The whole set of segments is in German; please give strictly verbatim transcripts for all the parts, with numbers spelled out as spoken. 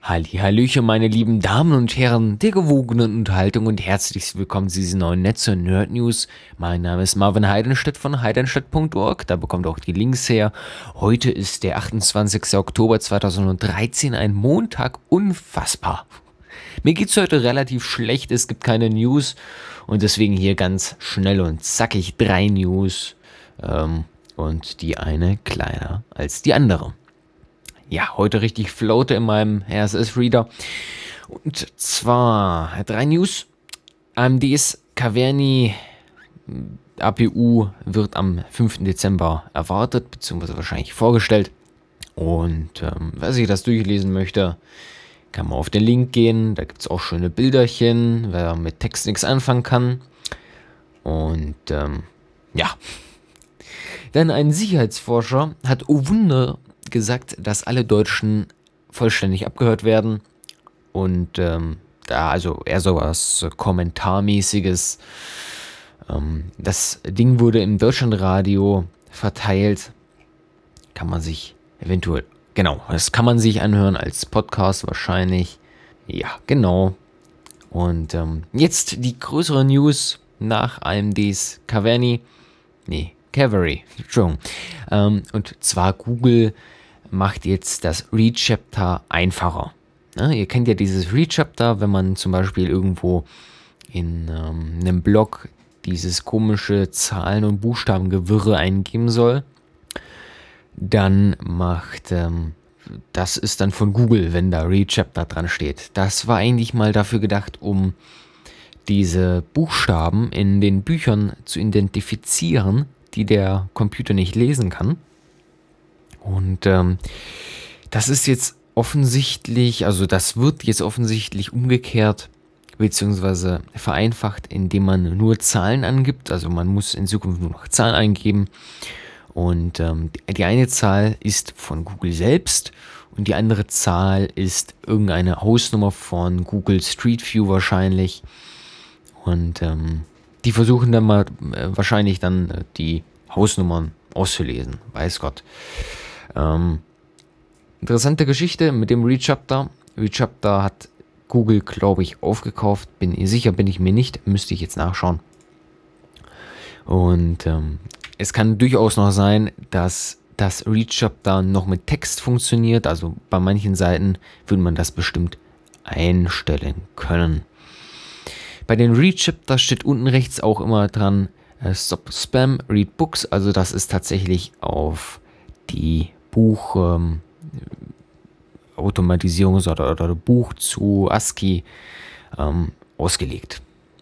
Hallihallöchen, meine lieben Damen und Herren der gewogenen Unterhaltung und herzlich willkommen zu diesen neuen Netz- und Nerd-News. Mein Name ist Marvin Heidenstedt von heidenstedt punkt org, da bekommt ihr auch die Links her. Heute ist der achtundzwanzigster Oktober zweitausenddreizehn, ein Montag, unfassbar. Mir geht's heute relativ schlecht, es gibt keine News und deswegen hier ganz schnell und zackig drei News ähm, und die eine kleiner als die andere. Ja, heute richtig floate in meinem R S S-Reader. Und zwar drei News. A M Ds Caverny A P U wird am fünften Dezember erwartet, beziehungsweise wahrscheinlich vorgestellt. Und ähm, wer sich das durchlesen möchte, kann man auf den Link gehen. Da gibt es auch schöne Bilderchen, wer mit Text nichts anfangen kann. Und ähm, ja. Dann ein Sicherheitsforscher hat, oh Wunder, gesagt, dass alle Deutschen vollständig abgehört werden. Und ähm, da, also eher so was Kommentarmäßiges. Ähm, das Ding wurde im Deutschlandradio verteilt. Kann man sich eventuell, genau, das kann man sich anhören als Podcast wahrscheinlich. Ja, genau. Und ähm, jetzt die größere News nach A M Ds Caverny. Nee, Cavalry, Entschuldigung. Ähm, und zwar Google macht jetzt das Rechapter einfacher. Ja, ihr kennt ja dieses Rechapter, wenn man zum Beispiel irgendwo in ähm, einem Blog dieses komische Zahlen- und Buchstabengewirre eingeben soll, dann macht, ähm, das ist dann von Google, wenn da Rechapter dran steht. Das war eigentlich mal dafür gedacht, um diese Buchstaben in den Büchern zu identifizieren, die der Computer nicht lesen kann. Und ähm, das ist jetzt offensichtlich, also das wird jetzt offensichtlich umgekehrt beziehungsweise vereinfacht, indem man nur Zahlen angibt. Also man muss in Zukunft nur noch Zahlen eingeben. Und ähm, die eine Zahl ist von Google selbst und die andere Zahl ist irgendeine Hausnummer von Google Street View wahrscheinlich. Und ähm, die versuchen dann mal äh, wahrscheinlich dann äh, die Hausnummern auszulesen. Weiß Gott. Ähm, interessante Geschichte mit dem Rechapter. Rechapter hat Google, glaube ich, aufgekauft. Bin sicher, bin ich mir nicht. Müsste ich jetzt nachschauen. Und ähm, es kann durchaus noch sein, dass das Rechapter noch mit Text funktioniert. Also bei manchen Seiten würde man das bestimmt einstellen können. Bei den Rechapter steht unten rechts auch immer dran äh, Stop Spam, Read Books. Also das ist tatsächlich auf die Buch ähm, Automatisierung oder, oder Buch zu ASCII ähm, ausgelegt.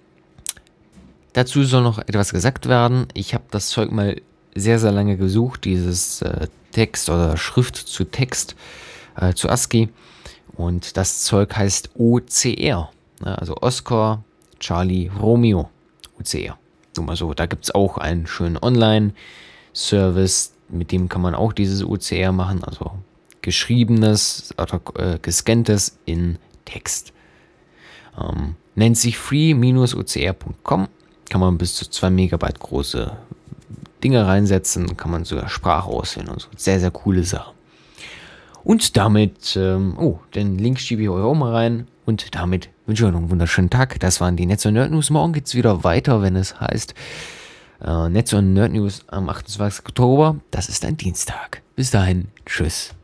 Dazu soll noch etwas gesagt werden. Ich habe das Zeug mal sehr, sehr lange gesucht, dieses äh, Text oder Schrift zu Text äh, zu ASCII. Und das Zeug heißt O C R, ne? Also Oscar, Charlie, Romeo, O C R. Nur mal so, da gibt es auch einen schönen Online-Service, mit dem kann man auch dieses O C R machen, also geschriebenes oder äh, gescanntes in Text. Ähm, nennt sich free Bindestrich o c r punkt com, kann man bis zu zwei Megabyte große Dinge reinsetzen, kann man sogar Sprache auswählen und so. Sehr, sehr coole Sache. Und damit, ähm, oh, den Link schiebe ich euch auch mal rein. Und damit wünsche ich euch noch einen wunderschönen Tag. Das waren die Netz- und Nerd-News. Morgen geht es wieder weiter, wenn es heißt äh, Netz- und Nerd-News am achtundzwanzigsten Oktober. Das ist ein Dienstag. Bis dahin, tschüss.